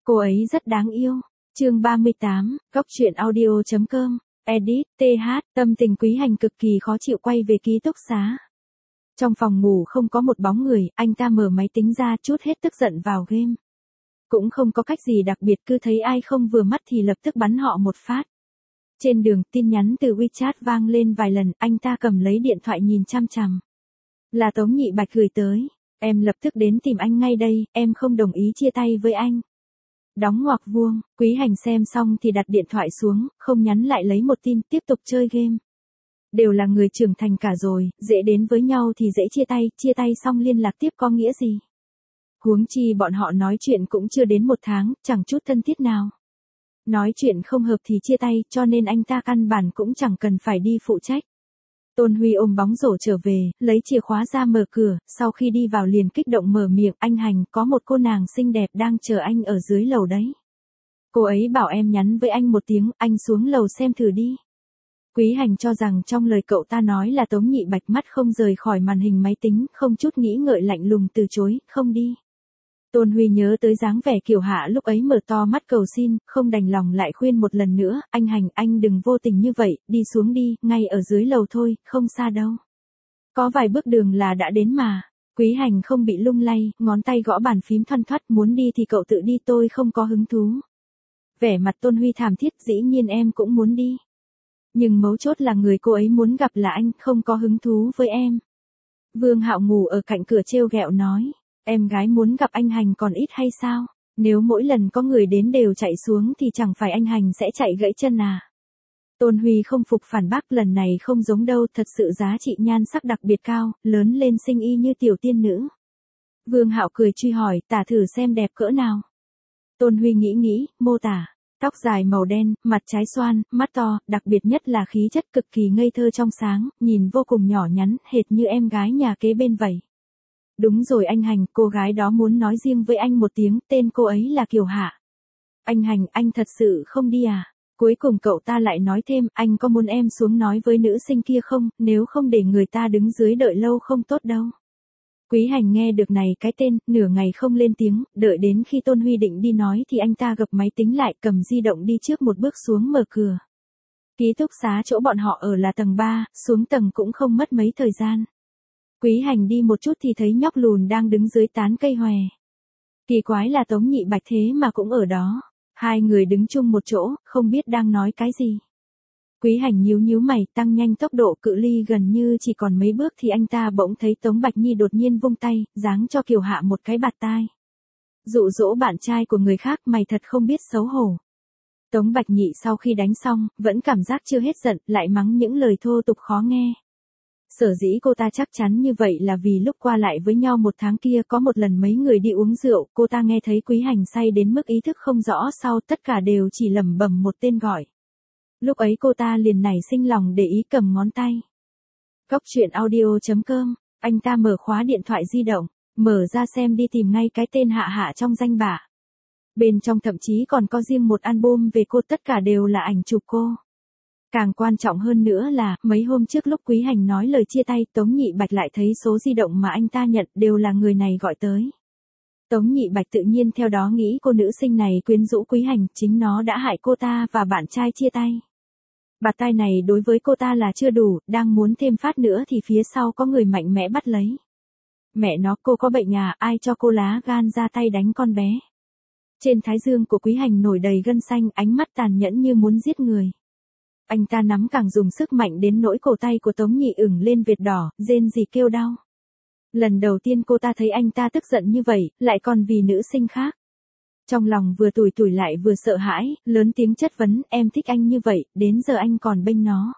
Cô ấy rất đáng yêu. Chương 38, Góc truyện audio.com, edit, TH, tâm tình Quý Hành cực kỳ khó chịu quay về ký túc xá. Trong phòng ngủ không có một bóng người, anh ta mở máy tính ra trút hết tức giận vào game. Cũng không có cách gì đặc biệt, cứ thấy ai không vừa mắt thì lập tức bắn họ một phát. Trên đường, tin nhắn từ WeChat vang lên vài lần, anh ta cầm lấy điện thoại nhìn chăm chằm. Là Tống Nhị Bạch gửi tới. Em lập tức đến tìm anh ngay đây, em không đồng ý chia tay với anh. Đóng ngoặc vuông, Quý Hành xem xong thì đặt điện thoại xuống, không nhắn lại lấy một tin, tiếp tục chơi game. Đều là người trưởng thành cả rồi, dễ đến với nhau thì dễ chia tay xong liên lạc tiếp có nghĩa gì. Huống chi bọn họ nói chuyện cũng chưa đến một tháng, chẳng chút thân thiết nào. Nói chuyện không hợp thì chia tay, cho nên anh ta căn bản cũng chẳng cần phải đi phụ trách. Tôn Huy ôm bóng rổ trở về, lấy chìa khóa ra mở cửa, sau khi đi vào liền kích động mở miệng, anh Hành, có một cô nàng xinh đẹp đang chờ anh ở dưới lầu đấy. Cô ấy bảo em nhắn với anh một tiếng, anh xuống lầu xem thử đi. Quý Hành cho rằng trong lời cậu ta nói là Tống Nhị Bạch, mắt không rời khỏi màn hình máy tính, không chút nghĩ ngợi lạnh lùng từ chối, không đi. Tôn Huy nhớ tới dáng vẻ Kiều Hạ lúc ấy mở to mắt cầu xin, không đành lòng lại khuyên một lần nữa, anh Hành, anh đừng vô tình như vậy, đi xuống đi, ngay ở dưới lầu thôi, không xa đâu. Có vài bước đường là đã đến mà. Quý Hành không bị lung lay, ngón tay gõ bàn phím thoăn thoắt, muốn đi thì cậu tự đi, tôi không có hứng thú. Vẻ mặt Tôn Huy thảm thiết, dĩ nhiên em cũng muốn đi. Nhưng mấu chốt là người cô ấy muốn gặp là anh, không có hứng thú với em. Vương Hạo ngủ ở cạnh cửa trêu ghẹo nói. Em gái muốn gặp anh Hành còn ít hay sao? Nếu mỗi lần có người đến đều chạy xuống thì chẳng phải anh Hành sẽ chạy gãy chân à? Tôn Huy không phục phản bác, lần này không giống đâu, thật sự giá trị nhan sắc đặc biệt cao, lớn lên xinh y như tiểu tiên nữ. Vương Hạo cười truy hỏi, tả thử xem đẹp cỡ nào. Tôn Huy nghĩ, mô tả. Tóc dài màu đen, mặt trái xoan, mắt to, đặc biệt nhất là khí chất cực kỳ ngây thơ trong sáng, nhìn vô cùng nhỏ nhắn, hệt như em gái nhà kế bên vậy. Đúng rồi anh Hành, cô gái đó muốn nói riêng với anh một tiếng, tên cô ấy là Kiều Hạ. Anh Hành, anh thật sự không đi à? Cuối cùng cậu ta lại nói thêm, anh có muốn em xuống nói với nữ sinh kia không, nếu không để người ta đứng dưới đợi lâu không tốt đâu. Quý Hành nghe được này cái tên, nửa ngày không lên tiếng, đợi đến khi Tôn Huy định đi nói thì anh ta gập máy tính lại, cầm di động đi trước một bước xuống mở cửa. Ký túc xá chỗ bọn họ ở là tầng 3, xuống tầng cũng không mất mấy thời gian. Quý Hành đi một chút thì thấy nhóc lùn đang đứng dưới tán cây hòe. Kỳ quái là Tống Nhị Bạch thế mà cũng ở đó. Hai người đứng chung một chỗ, không biết đang nói cái gì. Quý Hành nhíu mày, tăng nhanh tốc độ, cự ly gần như chỉ còn mấy bước thì anh ta bỗng thấy Tống Bạch Nhi đột nhiên vung tay, giáng cho Kiều Hạ một cái bạt tai. Dụ dỗ bạn trai của người khác, mày thật không biết xấu hổ. Tống Bạch Nhị sau khi đánh xong, vẫn cảm giác chưa hết giận, lại mắng những lời thô tục khó nghe. Sở dĩ cô ta chắc chắn như vậy là vì lúc qua lại với nhau một tháng kia có một lần mấy người đi uống rượu, cô ta nghe thấy Quý Hành say đến mức ý thức không rõ, sau tất cả đều chỉ lẩm bẩm một tên gọi. Lúc ấy cô ta liền nảy sinh lòng để ý, cầm ngón tay. Góc truyện audio.com, anh ta mở khóa điện thoại di động, mở ra xem đi tìm ngay cái tên Hạ Hạ trong danh bạ. Bên trong thậm chí còn có riêng một album về cô, tất cả đều là ảnh chụp cô. Càng quan trọng hơn nữa là, mấy hôm trước lúc Quý Hành nói lời chia tay, Tống Nhị Bạch lại thấy số di động mà anh ta nhận đều là người này gọi tới. Tống Nhị Bạch tự nhiên theo đó nghĩ cô nữ sinh này quyến rũ Quý Hành, chính nó đã hại cô ta và bạn trai chia tay. Bạt tai này đối với cô ta là chưa đủ, đang muốn thêm phát nữa thì phía sau có người mạnh mẽ bắt lấy. Mẹ nó, cô có bệnh à, ai cho cô lá gan ra tay đánh con bé. Trên thái dương của Quý Hành nổi đầy gân xanh, ánh mắt tàn nhẫn như muốn giết người. Anh ta nắm càng dùng sức mạnh đến nỗi cổ tay của Tống Nhị ửng lên vệt đỏ, rên rỉ kêu đau. Lần đầu tiên cô ta thấy anh ta tức giận như vậy, lại còn vì nữ sinh khác. Trong lòng vừa tủi tủi lại vừa sợ hãi, lớn tiếng chất vấn, em thích anh như vậy, đến giờ anh còn bênh nó.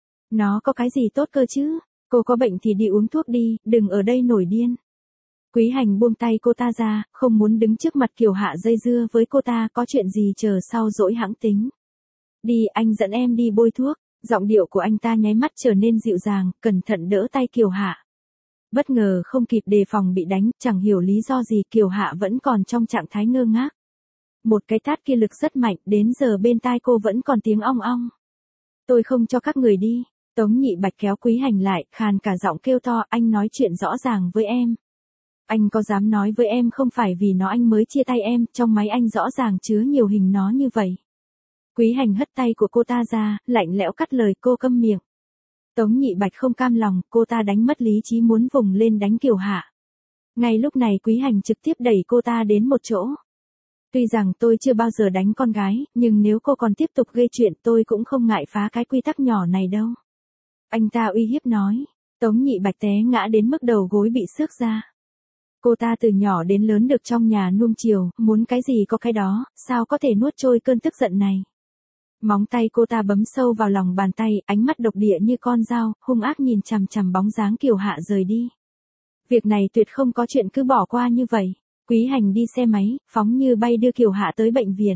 Nó có cái gì tốt cơ chứ, cô có bệnh thì đi uống thuốc đi, đừng ở đây nổi điên. Quý Hành buông tay cô ta ra, không muốn đứng trước mặt Kiều Hạ dây dưa với cô ta, có chuyện gì chờ sau dỗi hãng tính. Đi, anh dẫn em đi bôi thuốc. Giọng điệu của anh ta nháy mắt trở nên dịu dàng, cẩn thận đỡ tay Kiều Hạ. Bất ngờ không kịp đề phòng bị đánh, chẳng hiểu lý do gì Kiều Hạ vẫn còn trong trạng thái ngơ ngác. Một cái tát kia lực rất mạnh, đến giờ bên tai cô vẫn còn tiếng ong ong. Tôi không cho các người đi. Tống Nhị Bạch kéo Quý Hành lại, khàn cả giọng kêu to, anh nói chuyện rõ ràng với em. Anh có dám nói với em không phải vì nó anh mới chia tay em, trong máy anh rõ ràng chứa nhiều hình nó như vậy. Quý Hành hất tay của cô ta ra, lạnh lẽo cắt lời cô câm miệng. Tống Nhị Bạch không cam lòng, cô ta đánh mất lý trí muốn vùng lên đánh Kiều Hạ. Ngay lúc này Quý Hành trực tiếp đẩy cô ta đến một chỗ. Tuy rằng tôi chưa bao giờ đánh con gái, nhưng nếu cô còn tiếp tục gây chuyện tôi cũng không ngại phá cái quy tắc nhỏ này đâu. Anh ta uy hiếp nói. Tống Nhị Bạch té ngã đến mức đầu gối bị xước ra. Cô ta từ nhỏ đến lớn được trong nhà nuông chiều, muốn cái gì có cái đó, sao có thể nuốt trôi cơn tức giận này. Móng tay cô ta bấm sâu vào lòng bàn tay, ánh mắt độc địa như con dao, hung ác nhìn chằm chằm bóng dáng Kiều Hạ rời đi. Việc này tuyệt không có chuyện cứ bỏ qua như vậy. Quý Hành đi xe máy, phóng như bay đưa Kiều Hạ tới bệnh viện.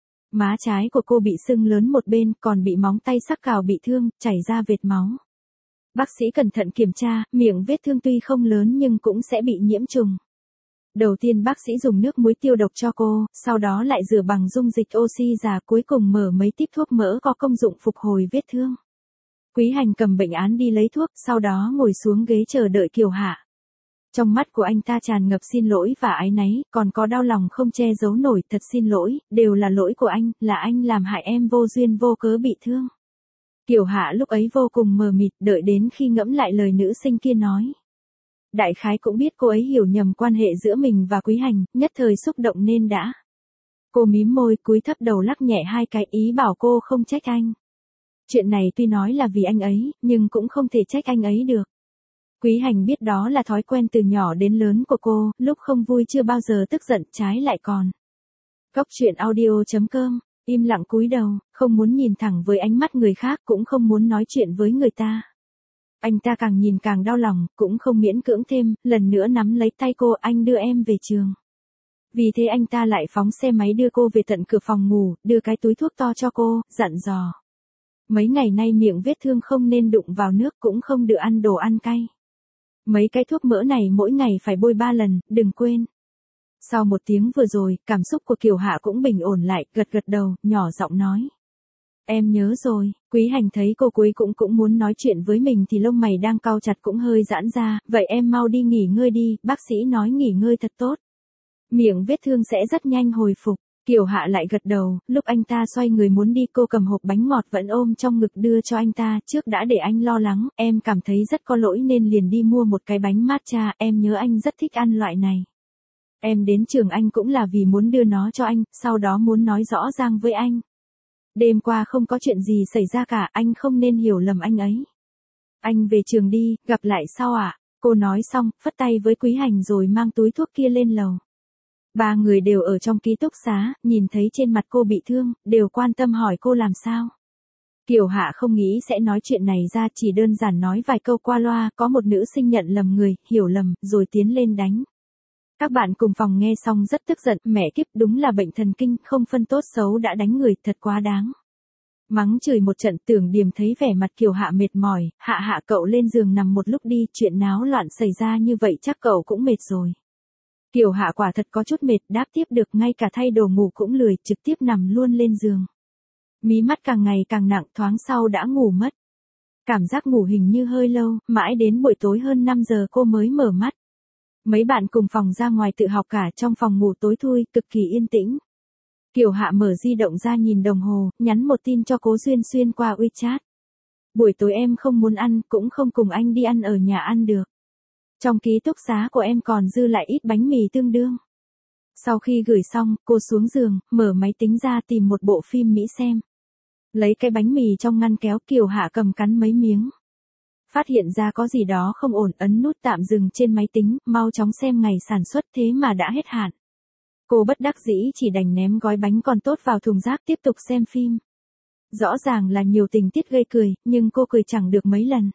Má trái của cô bị sưng lớn một bên, còn bị móng tay sắc cào bị thương, chảy ra vệt máu. Bác sĩ cẩn thận kiểm tra, miệng vết thương tuy không lớn nhưng cũng sẽ bị nhiễm trùng. Đầu tiên bác sĩ dùng nước muối tiêu độc cho cô, sau đó lại rửa bằng dung dịch oxy già, cuối cùng mở mấy típ thuốc mỡ có công dụng phục hồi vết thương. Quý Hành cầm bệnh án đi lấy thuốc, sau đó ngồi xuống ghế chờ đợi Kiều Hạ. Trong mắt của anh ta tràn ngập xin lỗi và áy náy, còn có đau lòng không che giấu nổi, thật xin lỗi, đều là lỗi của anh, là anh làm hại em vô duyên vô cớ bị thương. Kiều Hạ lúc ấy vô cùng mờ mịt, đợi đến khi ngẫm lại lời nữ sinh kia nói. Đại khái cũng biết cô ấy hiểu nhầm quan hệ giữa mình và Quý Hành, nhất thời xúc động nên đã. Cô mím môi, cúi thấp đầu lắc nhẹ hai cái, ý bảo cô không trách anh. Chuyện này tuy nói là vì anh ấy, nhưng cũng không thể trách anh ấy được. Quý Hành biết đó là thói quen từ nhỏ đến lớn của cô, lúc không vui chưa bao giờ tức giận, trái lại còn. Cóc truyện audio.com, im lặng cúi đầu, không muốn nhìn thẳng với ánh mắt người khác, cũng không muốn nói chuyện với người ta. Anh ta càng nhìn càng đau lòng, cũng không miễn cưỡng thêm, lần nữa nắm lấy tay cô, anh đưa em về trường. Vì thế anh ta lại phóng xe máy đưa cô về tận cửa phòng ngủ, đưa cái túi thuốc to cho cô, dặn dò. Mấy ngày nay miệng vết thương không nên đụng vào nước, cũng không được ăn đồ ăn cay. Mấy cái thuốc mỡ này mỗi ngày phải bôi 3 lần, đừng quên. Sau một tiếng vừa rồi, cảm xúc của Kiều Hạ cũng bình ổn lại, gật gật đầu, nhỏ giọng nói. Em nhớ rồi. Quý Hành thấy cô cuối cũng muốn nói chuyện với mình thì lông mày đang cau chặt cũng hơi giãn ra, vậy em mau đi nghỉ ngơi đi, bác sĩ nói nghỉ ngơi thật tốt. Miệng vết thương sẽ rất nhanh hồi phục. Kiều Hạ lại gật đầu, lúc anh ta xoay người muốn đi cô cầm hộp bánh ngọt vẫn ôm trong ngực đưa cho anh ta, trước đã để anh lo lắng, em cảm thấy rất có lỗi nên liền đi mua một cái bánh matcha, em nhớ anh rất thích ăn loại này. Em đến trường anh cũng là vì muốn đưa nó cho anh, sau đó muốn nói rõ ràng với anh. Đêm qua không có chuyện gì xảy ra cả, anh không nên hiểu lầm anh ấy. Anh về trường đi, gặp lại sau ạ. Cô nói xong, phất tay với Quý Hành rồi mang túi thuốc kia lên lầu. Ba người đều ở trong ký túc xá, nhìn thấy trên mặt cô bị thương, đều quan tâm hỏi cô làm sao. Kiều Hạ không nghĩ sẽ nói chuyện này ra, chỉ đơn giản nói vài câu qua loa, có một nữ sinh nhận lầm người, hiểu lầm, rồi tiến lên đánh. Các bạn cùng phòng nghe xong rất tức giận, mẹ kiếp đúng là bệnh thần kinh, không phân tốt xấu đã đánh người, thật quá đáng. Mắng chửi một trận, Tưởng Điềm thấy vẻ mặt Kiều Hạ mệt mỏi, hạ cậu lên giường nằm một lúc đi, chuyện náo loạn xảy ra như vậy chắc cậu cũng mệt rồi. Kiều Hạ quả thật có chút mệt, đáp tiếp được, ngay cả thay đồ ngủ cũng lười, trực tiếp nằm luôn lên giường. Mí mắt càng ngày càng nặng, thoáng sau đã ngủ mất. Cảm giác ngủ hình như hơi lâu, mãi đến buổi tối hơn 5 giờ cô mới mở mắt. Mấy bạn cùng phòng ra ngoài tự học cả, trong phòng ngủ tối thui, cực kỳ yên tĩnh. Kiều Hạ mở di động ra nhìn đồng hồ, nhắn một tin cho Cố Duyên Xuyên qua WeChat. Buổi tối em không muốn ăn, cũng không cùng anh đi ăn ở nhà ăn được. Trong ký túc xá của em còn dư lại ít bánh mì tương đương. Sau khi gửi xong, cô xuống giường, mở máy tính ra tìm một bộ phim Mỹ xem. Lấy cái bánh mì trong ngăn kéo, Kiều Hạ cầm cắn mấy miếng. Phát hiện ra có gì đó không ổn, ấn nút tạm dừng trên máy tính, mau chóng xem ngày sản xuất, thế mà đã hết hạn. Cô bất đắc dĩ chỉ đành ném gói bánh còn tốt vào thùng rác, tiếp tục xem phim. Rõ ràng là nhiều tình tiết gây cười, nhưng cô cười chẳng được mấy lần.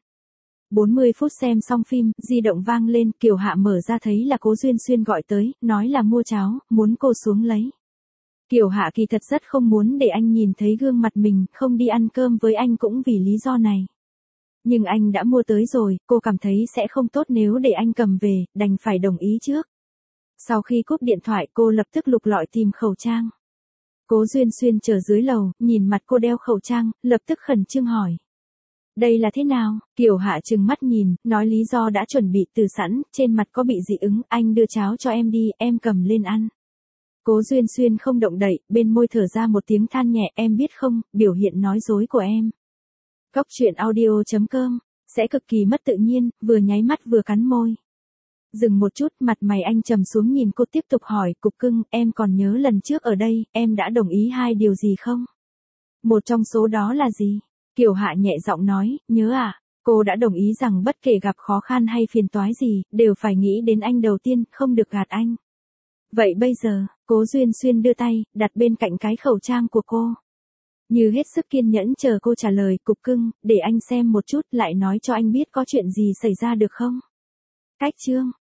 40 phút xem xong phim, di động vang lên, Kiều Hạ mở ra thấy là Cố Duyên Xuyên gọi tới, nói là mua cháo, muốn cô xuống lấy. Kiều Hạ kỳ thật rất không muốn để anh nhìn thấy gương mặt mình, không đi ăn cơm với anh cũng vì lý do này. Nhưng anh đã mua tới rồi, cô cảm thấy sẽ không tốt nếu để anh cầm về, đành phải đồng ý trước. Sau khi cúp điện thoại, cô lập tức lục lọi tìm khẩu trang. Cố Duyên Xuyên chờ dưới lầu, nhìn mặt cô đeo khẩu trang, lập tức khẩn trương hỏi. Đây là thế nào? Kiều Hạ trừng mắt nhìn, nói lý do đã chuẩn bị từ sẵn, trên mặt có bị dị ứng, anh đưa cháo cho em đi, em cầm lên ăn. Cố Duyên Xuyên không động đậy, bên môi thở ra một tiếng than nhẹ, em biết không, biểu hiện nói dối của em. Cốc truyện audio.com, sẽ cực kỳ mất tự nhiên, vừa nháy mắt vừa cắn môi. Dừng một chút, mặt mày anh trầm xuống nhìn cô tiếp tục hỏi, Cục Cưng, em còn nhớ lần trước ở đây, em đã đồng ý 2 điều gì không? Một trong số đó là gì? Kiều Hạ nhẹ giọng nói, nhớ à? Cô đã đồng ý rằng bất kể gặp khó khăn hay phiền toái gì, đều phải nghĩ đến anh đầu tiên, không được gạt anh. Vậy bây giờ, Cố Duyên Xuyên đưa tay, đặt bên cạnh cái khẩu trang của cô. Như hết sức kiên nhẫn chờ cô trả lời, Cục Cưng, để anh xem một chút lại nói cho anh biết có chuyện gì xảy ra được không? Cách chương